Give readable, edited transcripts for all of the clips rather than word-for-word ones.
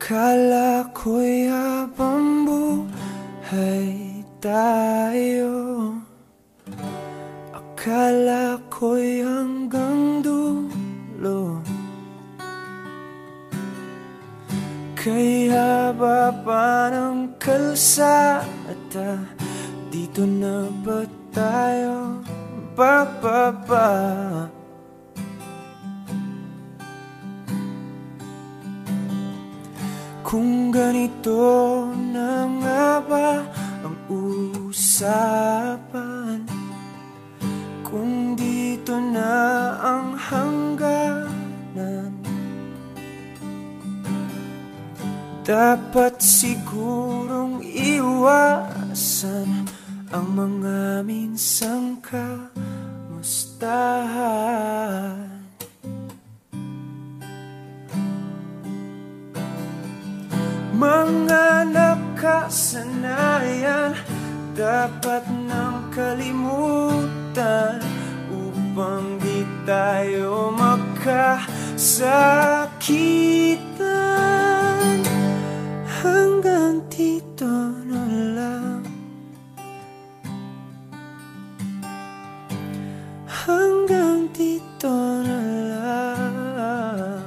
Akala ko'y habang buhay tayo, akala ko'y hanggang dulo. Kaya baba ng kalsada, dito na ba tayo bababa? Kung ganito na nga ba ang usapan, kung dito na ang hangganan, dapat sigurong iwasan ang mga minsang kamustahan. Mga nakasanayan dapat nang kalimutan upang di tayo magkasakitan. Hanggang dito na lang, hanggang dito na lang.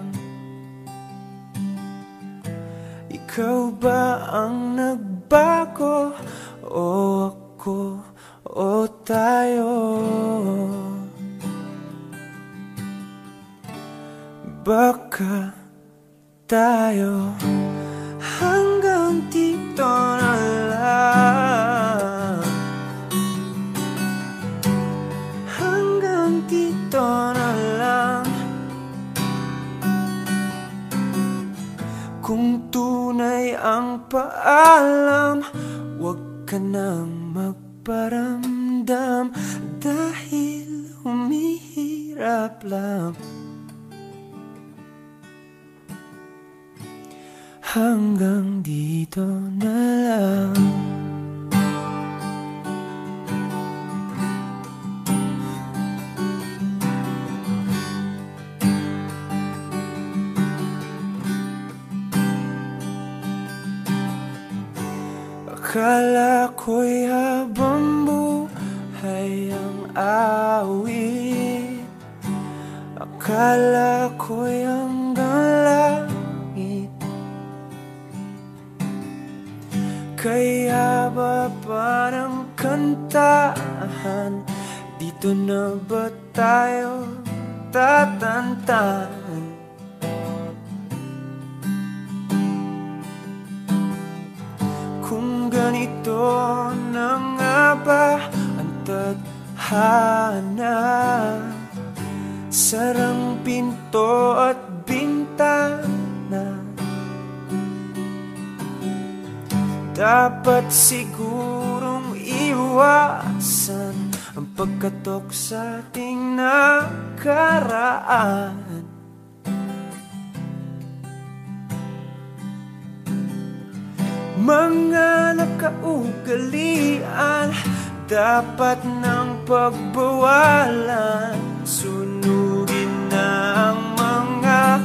Ikaw ba ang nagbago o ako o tayo? Baka tayo. Hanggang dito na lang, hanggang dito na lang. Kung tunay ang paalam, huwag ka nang magparamdam, dahil humihirap lang. Hanggang dito na lang. Akala ko'y habang buhay ang awit, akala ko'y hanggang langit. Kaya baba ng kantahan, dito na ba tayo tatantan? Kung ganito na nga ba ang tadhana, sarang pinto at bintana, dapat sigurong iwasan ang pagkatok sa ating nakaraan. Mga nakaugalian dapat nang pagbawalan, sunugin na ang mga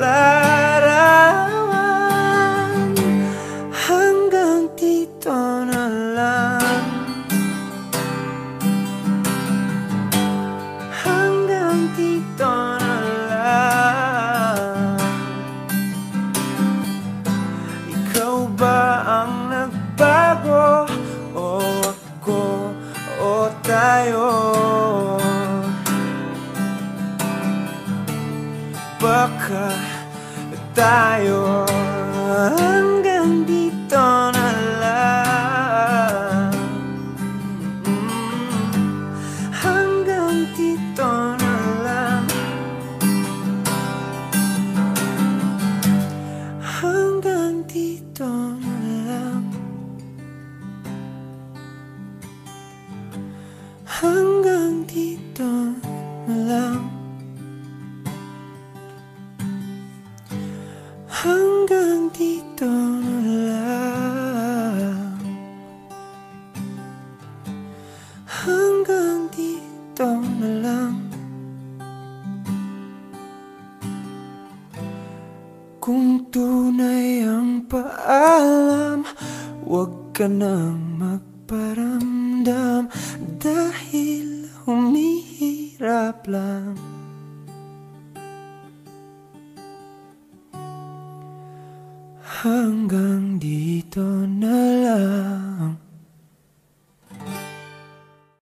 larawan. Hanggang dito na lang, hanggang dito na lang. Ikaw ba ang nagbago o ako o tayo? Baka tayo. Hanggang dito na lang, hanggang dito na lang, hanggang dito na lang, hanggang dito na lang, hanggang dito na lang, hanggang dito na lang. Kung tunay ang Huwag ka nang magparamdam dahil humihirap lang. Hanggang dito na lang.